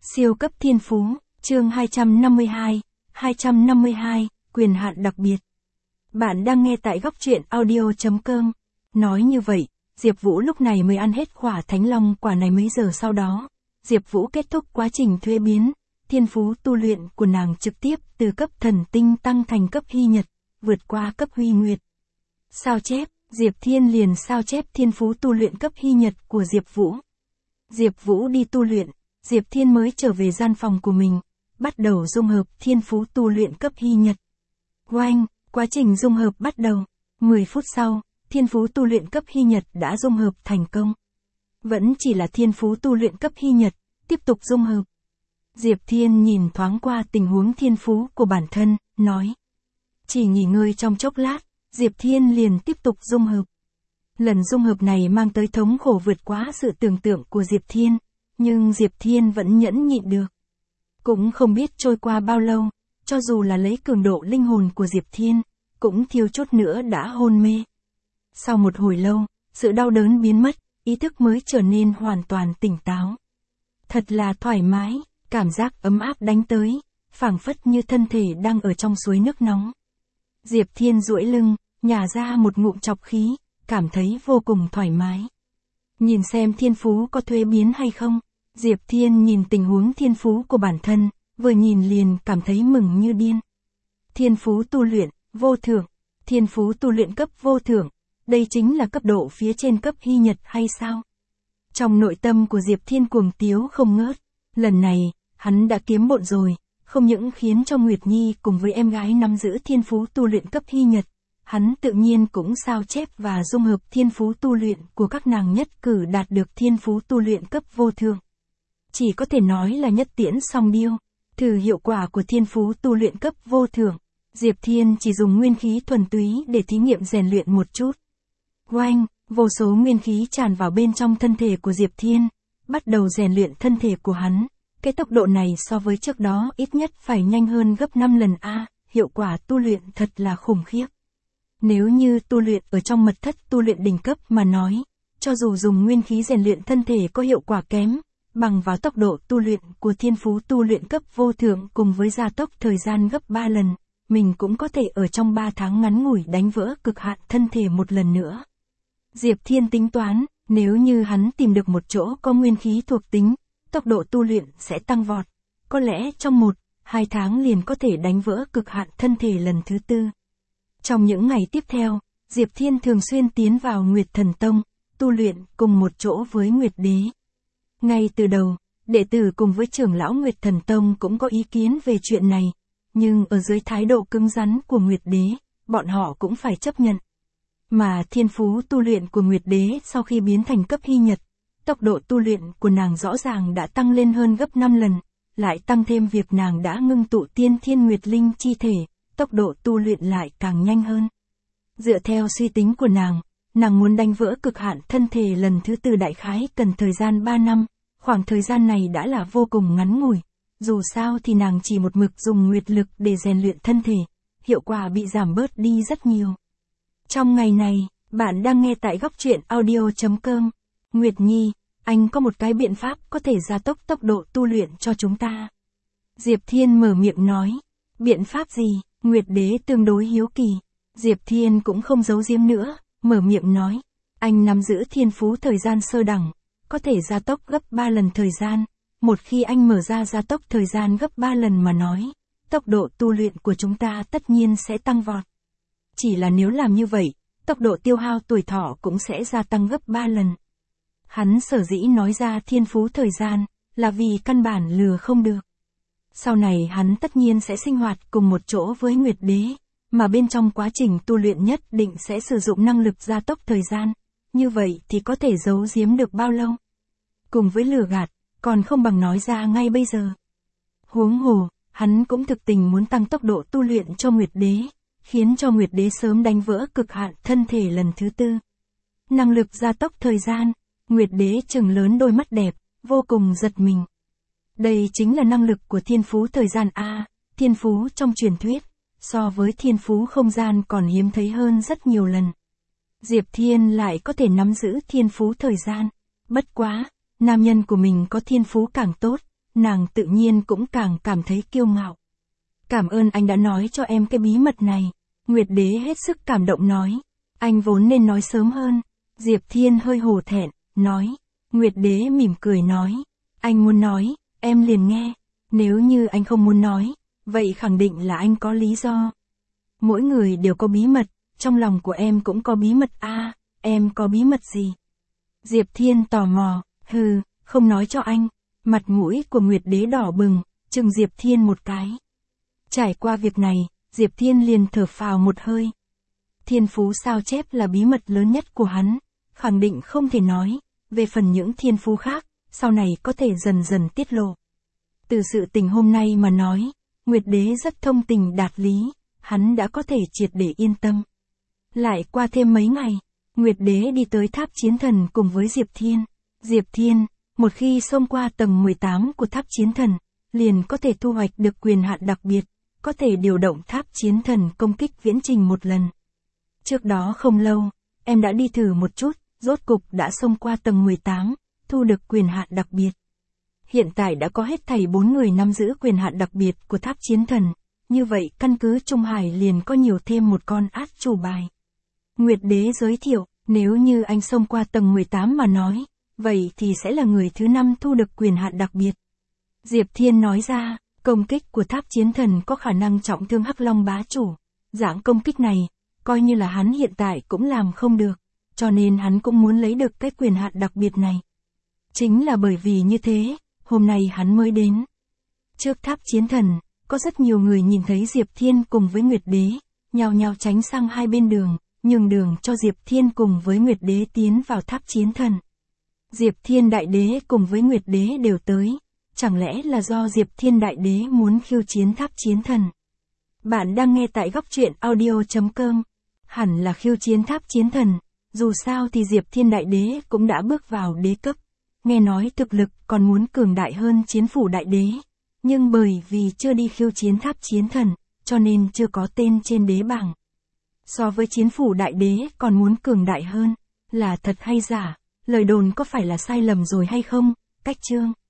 Siêu cấp thiên phú, chương 252, quyền hạn đặc biệt. Bạn đang nghe tại góc truyện audio.com. Nói như vậy, Diệp Vũ lúc này mới ăn hết quả thánh long quả này mấy giờ sau đó. Diệp Vũ kết thúc quá trình thuế biến, thiên phú tu luyện của nàng trực tiếp từ cấp thần tinh tăng thành cấp hy nhật, vượt qua cấp huy nguyệt. Sao chép, Diệp Thiên liền sao chép thiên phú tu luyện cấp hy nhật của Diệp Vũ. Diệp Vũ đi tu luyện, Diệp Thiên mới trở về gian phòng của mình, bắt đầu dung hợp thiên phú tu luyện cấp hy nhật. Oanh, quá trình dung hợp bắt đầu, 10 phút sau, thiên phú tu luyện cấp hy nhật đã dung hợp thành công. Vẫn chỉ là thiên phú tu luyện cấp hy nhật, tiếp tục dung hợp. Diệp Thiên nhìn thoáng qua tình huống thiên phú của bản thân, nói. Chỉ nghỉ ngơi trong chốc lát, Diệp Thiên liền tiếp tục dung hợp. Lần dung hợp này mang tới thống khổ vượt quá sự tưởng tượng của Diệp Thiên, nhưng Diệp Thiên vẫn nhẫn nhịn được. Cũng không biết trôi qua bao lâu, cho dù là lấy cường độ linh hồn của Diệp Thiên, cũng thiếu chút nữa đã hôn mê. Sau một hồi lâu, sự đau đớn biến mất, ý thức mới trở nên hoàn toàn tỉnh táo. Thật là thoải mái, cảm giác ấm áp đánh tới, phảng phất như thân thể đang ở trong suối nước nóng. Diệp Thiên duỗi lưng, nhả ra một ngụm trọc khí, cảm thấy vô cùng thoải mái. Nhìn xem thiên phú có thuế biến hay không, Diệp Thiên nhìn tình huống thiên phú của bản thân, vừa nhìn liền cảm thấy mừng như điên. Thiên phú tu luyện, vô thượng, thiên phú tu luyện cấp vô thượng, đây chính là cấp độ phía trên cấp hy nhật hay sao? Trong nội tâm của Diệp Thiên cuồng tiếu không ngớt, lần này, hắn đã kiếm bộn rồi, không những khiến cho Nguyệt Nhi cùng với em gái nắm giữ thiên phú tu luyện cấp hy nhật, hắn tự nhiên cũng sao chép và dung hợp thiên phú tu luyện của các nàng nhất cử đạt được thiên phú tu luyện cấp vô thượng. Chỉ có thể nói là nhất tiễn song điêu, thử hiệu quả của thiên phú tu luyện cấp vô thượng, Diệp Thiên chỉ dùng nguyên khí thuần túy để thí nghiệm rèn luyện một chút. Oanh, vô số nguyên khí tràn vào bên trong thân thể của Diệp Thiên, bắt đầu rèn luyện thân thể của hắn. Cái tốc độ này so với trước đó ít nhất phải nhanh hơn gấp 5 lần a, hiệu quả tu luyện thật là khủng khiếp. Nếu như tu luyện ở trong mật thất tu luyện đỉnh cấp mà nói, cho dù dùng nguyên khí rèn luyện thân thể có hiệu quả kém, bằng vào tốc độ tu luyện của thiên phú tu luyện cấp vô thượng cùng với gia tốc thời gian gấp 3 lần, mình cũng có thể ở trong 3 tháng ngắn ngủi đánh vỡ cực hạn thân thể một lần nữa. Diệp Thiên tính toán, nếu như hắn tìm được một chỗ có nguyên khí thuộc tính, tốc độ tu luyện sẽ tăng vọt, có lẽ trong 1-2 tháng liền có thể đánh vỡ cực hạn thân thể lần thứ 4. Trong những ngày tiếp theo, Diệp Thiên thường xuyên tiến vào Nguyệt Thần Tông, tu luyện cùng một chỗ với Nguyệt Đế. Ngay từ đầu, đệ tử cùng với trưởng lão Nguyệt Thần Tông cũng có ý kiến về chuyện này, nhưng ở dưới thái độ cứng rắn của Nguyệt Đế, bọn họ cũng phải chấp nhận. Mà thiên phú tu luyện của Nguyệt Đế sau khi biến thành cấp hy nhật, tốc độ tu luyện của nàng rõ ràng đã tăng lên hơn gấp 5 lần, lại tăng thêm việc nàng đã ngưng tụ tiên thiên nguyệt linh chi thể, tốc độ tu luyện lại càng nhanh hơn. Dựa theo suy tính của nàng muốn đánh vỡ cực hạn thân thể lần thứ 4 đại khái cần thời gian 3 năm, khoảng thời gian này đã là vô cùng ngắn ngủi, dù sao thì nàng chỉ một mực dùng nguyệt lực để rèn luyện thân thể, hiệu quả bị giảm bớt đi rất nhiều. Trong ngày này, bạn đang nghe tại góc truyện audio.com. Nguyệt Nhi, anh có một cái biện pháp có thể gia tốc tốc độ tu luyện cho chúng ta. Diệp Thiên mở miệng nói. Biện pháp gì? Nguyệt Đế tương đối hiếu kỳ. Diệp Thiên cũng không giấu giếm nữa, mở miệng nói. Anh nắm giữ thiên phú thời gian sơ đẳng, có thể gia tốc gấp 3 lần thời gian. Một khi anh mở ra gia tốc thời gian gấp 3 lần mà nói, tốc độ tu luyện của chúng ta tất nhiên sẽ tăng vọt. Chỉ là nếu làm như vậy, tốc độ tiêu hao tuổi thọ cũng sẽ gia tăng gấp 3 lần. Hắn sở dĩ nói ra thiên phú thời gian, là vì căn bản lừa không được. Sau này hắn tất nhiên sẽ sinh hoạt cùng một chỗ với Nguyệt Đế, mà bên trong quá trình tu luyện nhất định sẽ sử dụng năng lực gia tốc thời gian, như vậy thì có thể giấu giếm được bao lâu. Cùng với lừa gạt, còn không bằng nói ra ngay bây giờ. Huống hồ, hắn cũng thực tình muốn tăng tốc độ tu luyện cho Nguyệt Đế, khiến cho Nguyệt Đế sớm đánh vỡ cực hạn thân thể lần thứ 4. Năng lực gia tốc thời gian, Nguyệt Đế trừng lớn đôi mắt đẹp, vô cùng giật mình. Đây chính là năng lực của thiên phú thời gian a, thiên phú trong truyền thuyết, so với thiên phú không gian còn hiếm thấy hơn rất nhiều lần. Diệp Thiên lại có thể nắm giữ thiên phú thời gian, bất quá, nam nhân của mình có thiên phú càng tốt, nàng tự nhiên cũng càng cảm thấy kiêu ngạo. Cảm ơn anh đã nói cho em cái bí mật này. Nguyệt Đế hết sức cảm động nói. Anh vốn nên nói sớm hơn. Diệp Thiên hơi hổ thẹn, nói. Nguyệt Đế mỉm cười nói. Anh muốn nói, em liền nghe. Nếu như anh không muốn nói, vậy khẳng định là anh có lý do. Mỗi người đều có bí mật, trong lòng của em cũng có bí mật à, em có bí mật gì? Diệp Thiên tò mò, không nói cho anh. Mặt mũi của Nguyệt Đế đỏ bừng, chừng Diệp Thiên một cái. Trải qua việc này, Diệp Thiên liền thở phào một hơi. Thiên phú sao chép là bí mật lớn nhất của hắn, khẳng định không thể nói, về phần những thiên phú khác, sau này có thể dần dần tiết lộ. Từ sự tình hôm nay mà nói, Nguyệt Đế rất thông tình đạt lý, hắn đã có thể triệt để yên tâm. Lại qua thêm mấy ngày, Nguyệt Đế đi tới tháp chiến thần cùng với Diệp Thiên. Diệp Thiên, một khi xông qua tầng 18 của tháp chiến thần, liền có thể thu hoạch được quyền hạn đặc biệt, có thể điều động tháp chiến thần công kích viễn trình một lần. Trước đó không lâu, em đã đi thử một chút, rốt cục đã xông qua tầng 18, thu được quyền hạn đặc biệt. Hiện tại đã có hết thảy 4 người nắm giữ quyền hạn đặc biệt của tháp chiến thần, như vậy căn cứ Trung Hải liền có nhiều thêm một con át chủ bài. Nguyệt Đế giới thiệu, nếu như anh xông qua tầng 18 mà nói, vậy thì sẽ là người thứ 5 thu được quyền hạn đặc biệt. Diệp Thiên nói ra, công kích của tháp chiến thần có khả năng trọng thương Hắc Long bá chủ. Dạng công kích này, coi như là hắn hiện tại cũng làm không được, cho nên hắn cũng muốn lấy được cái quyền hạn đặc biệt này. Chính là bởi vì như thế, hôm nay hắn mới đến. Trước tháp chiến thần, có rất nhiều người nhìn thấy Diệp Thiên cùng với Nguyệt Đế, nhao nhao tránh sang hai bên đường, nhường đường cho Diệp Thiên cùng với Nguyệt Đế tiến vào tháp chiến thần. Diệp Thiên Đại Đế cùng với Nguyệt Đế đều tới, chẳng lẽ là do Diệp Thiên Đại Đế muốn khiêu chiến tháp chiến thần? Bạn đang nghe tại góc truyện audio.com, hẳn là khiêu chiến tháp chiến thần, dù sao thì Diệp Thiên Đại Đế cũng đã bước vào đế cấp, nghe nói thực lực còn muốn cường đại hơn Chiến Phủ Đại Đế, nhưng bởi vì chưa đi khiêu chiến tháp chiến thần, cho nên chưa có tên trên đế bảng. So với Chiến Phủ Đại Đế còn muốn cường đại hơn, là thật hay giả, lời đồn có phải là sai lầm rồi hay không? Cách chương